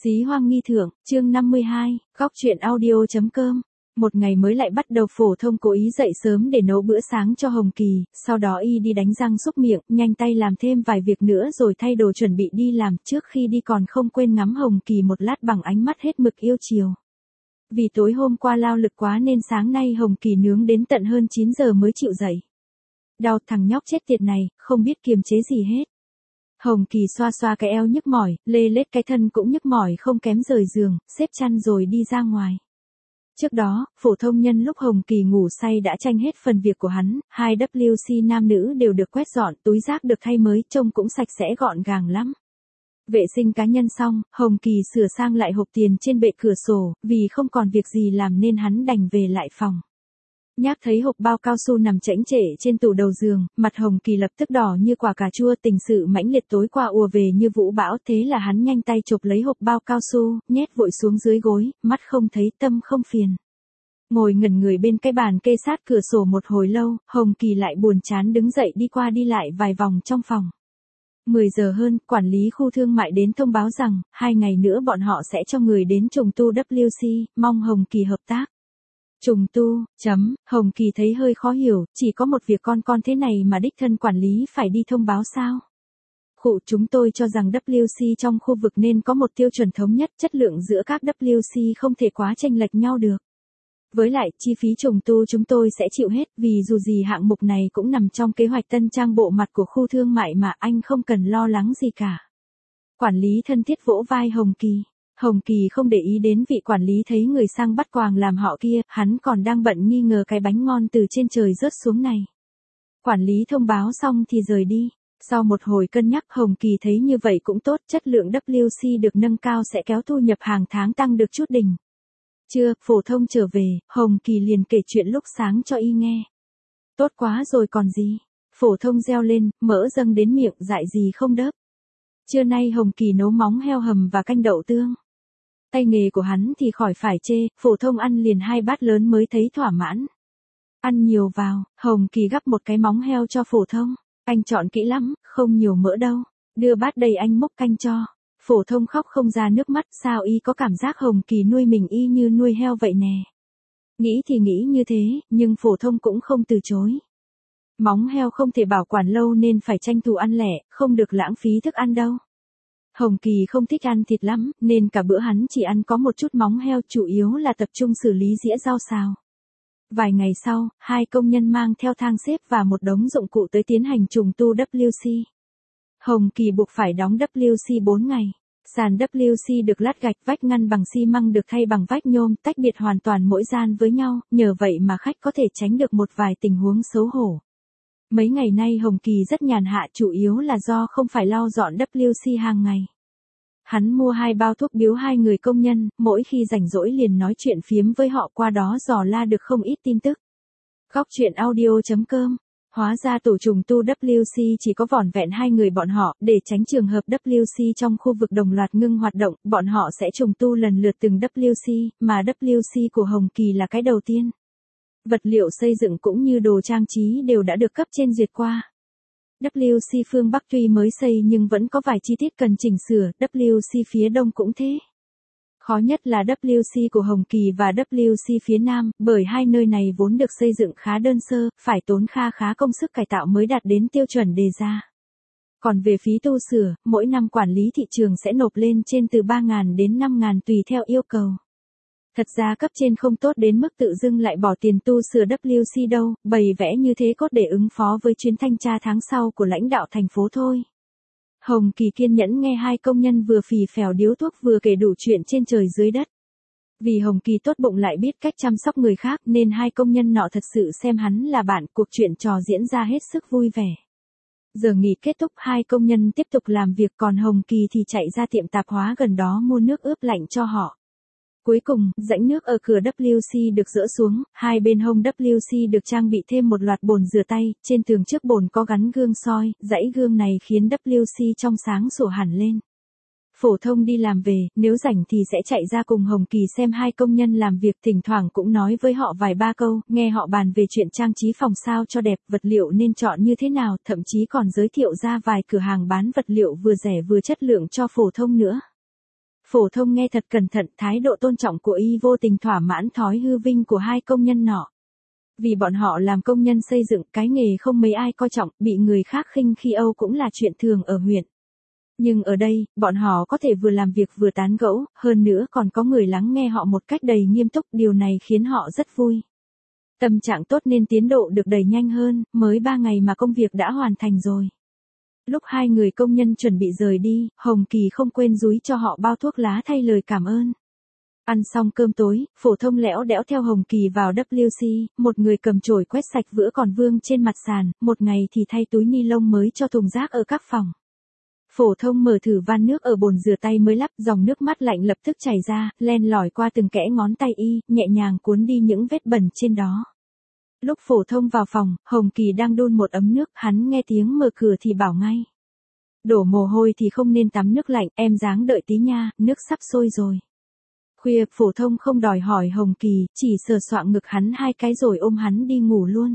Xí Hoang Nghi Thượng, chương 52, góc truyện audio.com. Một ngày mới lại bắt đầu. Phổ Thông cố ý dậy sớm để nấu bữa sáng cho Hồng Kỳ, sau đó y đi đánh răng súc miệng, nhanh tay làm thêm vài việc nữa rồi thay đồ chuẩn bị đi làm. Trước khi đi còn không quên ngắm Hồng Kỳ một lát bằng ánh mắt hết mực yêu chiều. Vì tối hôm qua lao lực quá nên sáng nay Hồng Kỳ nướng đến tận hơn 9 giờ mới chịu dậy. Đau, thằng nhóc chết tiệt này, không biết kiềm chế gì hết. Hồng Kỳ xoa xoa cái eo nhức mỏi, lê lết cái thân cũng nhức mỏi không kém rời giường, xếp chăn rồi đi ra ngoài. Trước đó, Phổ Thông nhân lúc Hồng Kỳ ngủ say đã tranh hết phần việc của hắn, 2 WC nam nữ đều được quét dọn, túi rác được thay mới, trông cũng sạch sẽ gọn gàng lắm. Vệ sinh cá nhân xong, Hồng Kỳ sửa sang lại hộp tiền trên bệ cửa sổ, vì không còn việc gì làm nên hắn đành về lại phòng. Nhác thấy hộp bao cao su nằm chễnh chệ trên tủ đầu giường, mặt Hồng Kỳ lập tức đỏ như quả cà chua. Tình sự mãnh liệt tối qua ùa về như vũ bão, thế là hắn nhanh tay chộp lấy hộp bao cao su, nhét vội xuống dưới gối, mắt không thấy tâm không phiền. Ngồi ngẩn người bên cái bàn kê sát cửa sổ một hồi lâu, Hồng Kỳ lại buồn chán đứng dậy đi qua đi lại vài vòng trong phòng. 10 giờ hơn, quản lý khu thương mại đến thông báo rằng, 2 ngày nữa bọn họ sẽ cho người đến trùng tu WC, mong Hồng Kỳ hợp tác. Trùng tu, Hồng Kỳ thấy hơi khó hiểu, chỉ có một việc con thế này mà đích thân quản lý phải đi thông báo sao? Chúng tôi cho rằng WC trong khu vực nên có một tiêu chuẩn thống nhất, chất lượng giữa các WC không thể quá chênh lệch nhau được. Với lại, chi phí trùng tu chúng tôi sẽ chịu hết, vì dù gì hạng mục này cũng nằm trong kế hoạch tân trang bộ mặt của khu thương mại mà anh không cần lo lắng gì cả. Quản lý thân thiết vỗ vai Hồng Kỳ. Hồng Kỳ không để ý đến vị quản lý thấy người sang bắt quàng làm họ kia, hắn còn đang bận nghi ngờ cái bánh ngon từ trên trời rớt xuống này. Quản lý thông báo xong thì rời đi. Sau một hồi cân nhắc Hồng Kỳ thấy như vậy cũng tốt, chất lượng WC được nâng cao sẽ kéo thu nhập hàng tháng tăng được chút đỉnh. Trưa, Phổ Thông trở về, Hồng Kỳ liền kể chuyện lúc sáng cho y nghe. Tốt quá rồi còn gì. Phổ Thông reo lên, mỡ dâng đến miệng, dại gì không đớp. Trưa nay Hồng Kỳ nấu móng heo hầm và canh đậu tương. Tay nghề của hắn thì khỏi phải chê, Phổ Thông ăn liền 2 bát lớn mới thấy thỏa mãn. Ăn nhiều vào, Hồng Kỳ gắp một cái móng heo cho Phổ Thông. Anh chọn kỹ lắm, không nhiều mỡ đâu. Đưa bát đầy anh múc canh cho. Phổ Thông khóc không ra nước mắt, sao y có cảm giác Hồng Kỳ nuôi mình y như nuôi heo vậy nè. Nghĩ thì nghĩ như thế, nhưng Phổ Thông cũng không từ chối. Móng heo không thể bảo quản lâu nên phải tranh thủ ăn lẻ, không được lãng phí thức ăn đâu. Hồng Kỳ không thích ăn thịt lắm, nên cả bữa hắn chỉ ăn có một chút móng heo, chủ yếu là tập trung xử lý dĩa rau xào. Vài ngày sau, 2 công nhân mang theo thang xếp và một đống dụng cụ tới tiến hành trùng tu WC. Hồng Kỳ buộc phải đóng WC 4 ngày. Sàn WC được lát gạch, vách ngăn bằng xi măng được thay bằng vách nhôm, tách biệt hoàn toàn mỗi gian với nhau, nhờ vậy mà khách có thể tránh được một vài tình huống xấu hổ. Mấy ngày nay Hồng Kỳ rất nhàn hạ, chủ yếu là do không phải lau dọn WC hàng ngày. Hắn mua 2 bao thuốc biếu 2 người công nhân, mỗi khi rảnh rỗi liền nói chuyện phiếm với họ, qua đó dò la được không ít tin tức. Góc truyện audio.com. Hóa ra tổ trùng tu WC chỉ có vỏn vẹn 2 người bọn họ, để tránh trường hợp WC trong khu vực đồng loạt ngưng hoạt động, bọn họ sẽ trùng tu lần lượt từng WC, mà WC của Hồng Kỳ là cái đầu tiên. Vật liệu xây dựng cũng như đồ trang trí đều đã được cấp trên duyệt qua. WC phương Bắc tuy mới xây nhưng vẫn có vài chi tiết cần chỉnh sửa, WC phía Đông cũng thế. Khó nhất là WC của Hồng Kỳ và WC phía Nam, bởi 2 nơi này vốn được xây dựng khá đơn sơ, phải tốn khá công sức cải tạo mới đạt đến tiêu chuẩn đề ra. Còn về phí tu sửa, mỗi năm quản lý thị trường sẽ nộp lên trên từ 3.000 đến 5.000 tùy theo yêu cầu. Thật ra cấp trên không tốt đến mức tự dưng lại bỏ tiền tu sửa WC đâu, bày vẽ như thế cốt để ứng phó với chuyến thanh tra tháng sau của lãnh đạo thành phố thôi. Hồng Kỳ kiên nhẫn nghe 2 công nhân vừa phì phèo điếu thuốc vừa kể đủ chuyện trên trời dưới đất. Vì Hồng Kỳ tốt bụng lại biết cách chăm sóc người khác nên 2 công nhân nọ thật sự xem hắn là bạn, cuộc chuyện trò diễn ra hết sức vui vẻ. Giờ nghỉ kết thúc, 2 công nhân tiếp tục làm việc, còn Hồng Kỳ thì chạy ra tiệm tạp hóa gần đó mua nước ướp lạnh cho họ. Cuối cùng, rãnh nước ở cửa WC được dỡ xuống, 2 bên hông WC được trang bị thêm một loạt bồn rửa tay, trên tường trước bồn có gắn gương soi, dãy gương này khiến WC trong sáng sủa hẳn lên. Phổ Thông đi làm về, nếu rảnh thì sẽ chạy ra cùng Hồng Kỳ xem 2 công nhân làm việc, thỉnh thoảng cũng nói với họ vài ba câu, nghe họ bàn về chuyện trang trí phòng sao cho đẹp, vật liệu nên chọn như thế nào, thậm chí còn giới thiệu ra vài cửa hàng bán vật liệu vừa rẻ vừa chất lượng cho Phổ Thông nữa. Phổ thông nghe thật cẩn thận, thái độ tôn trọng của y vô tình thỏa mãn thói hư vinh của hai công nhân nọ. Vì bọn họ làm công nhân xây dựng, cái nghề không mấy ai coi trọng, bị người khác khinh khi âu cũng là chuyện thường ở huyện. Nhưng ở đây, bọn họ có thể vừa làm việc vừa tán gẫu, hơn nữa còn có người lắng nghe họ một cách đầy nghiêm túc, điều này khiến họ rất vui. Tâm trạng tốt nên tiến độ được đẩy nhanh hơn, mới 3 ngày mà công việc đã hoàn thành rồi. Lúc hai người công nhân chuẩn bị rời đi, Hồng Kỳ không quên dúi cho họ bao thuốc lá thay lời cảm ơn. Ăn xong cơm tối, Phổ thông lẽo đẽo theo Hồng Kỳ vào WC, một người cầm chổi quét sạch vữa còn vương trên mặt sàn, một ngày thì thay túi ni lông mới cho thùng rác ở các phòng. Phổ thông mở thử van nước ở bồn rửa tay mới lắp, dòng nước mắt lạnh lập tức chảy ra, len lỏi qua từng kẽ ngón tay y, nhẹ nhàng cuốn đi những vết bẩn trên đó. Lúc Phổ thông vào phòng, Hồng Kỳ đang đun một ấm nước, hắn nghe tiếng mở cửa thì bảo ngay. Đổ mồ hôi thì không nên tắm nước lạnh, em ráng đợi tí nha, nước sắp sôi rồi. Khuya, Phổ thông không đòi hỏi Hồng Kỳ, chỉ sờ soạng ngực hắn 2 cái rồi ôm hắn đi ngủ luôn.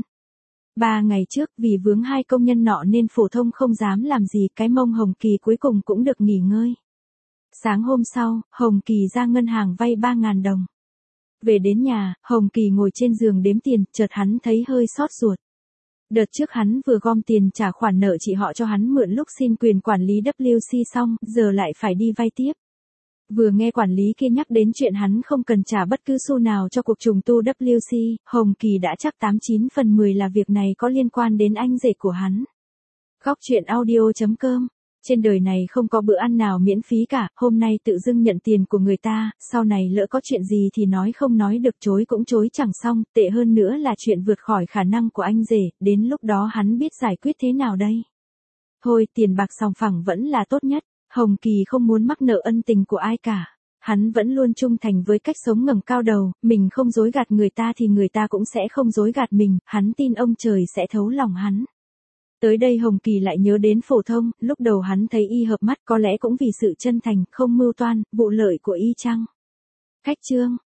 3 ngày trước, vì vướng 2 công nhân nọ nên Phổ thông không dám làm gì, cái mông Hồng Kỳ cuối cùng cũng được nghỉ ngơi. Sáng hôm sau, Hồng Kỳ ra ngân hàng vay 3.000 đồng. Về đến nhà, Hồng Kỳ ngồi trên giường đếm tiền, chợt hắn thấy hơi xót ruột. Đợt trước hắn vừa gom tiền trả khoản nợ chị họ cho hắn mượn lúc xin quyền quản lý WC xong, giờ lại phải đi vay tiếp. Vừa nghe quản lý kia nhắc đến chuyện hắn không cần trả bất cứ xu nào cho cuộc trùng tu WC, Hồng Kỳ đã chắc 89/10 là việc này có liên quan đến anh rể của hắn. Góc truyện audio.com. Trên đời này không có bữa ăn nào miễn phí cả, hôm nay tự dưng nhận tiền của người ta, sau này lỡ có chuyện gì thì nói không nói được, chối cũng chối chẳng xong, tệ hơn nữa là chuyện vượt khỏi khả năng của anh rể, đến lúc đó hắn biết giải quyết thế nào đây. Thôi, tiền bạc sòng phẳng vẫn là tốt nhất. Hồng Kỳ không muốn mắc nợ ân tình của ai cả. Hắn vẫn luôn trung thành với cách sống ngẩng cao đầu, mình không dối gạt người ta thì người ta cũng sẽ không dối gạt mình, hắn tin ông trời sẽ thấu lòng hắn. Tới đây Hồng Kỳ lại nhớ đến Phổ thông, lúc đầu hắn thấy y hợp mắt, có lẽ cũng vì sự chân thành, không mưu toan, vụ lợi của y chăng. Cách chương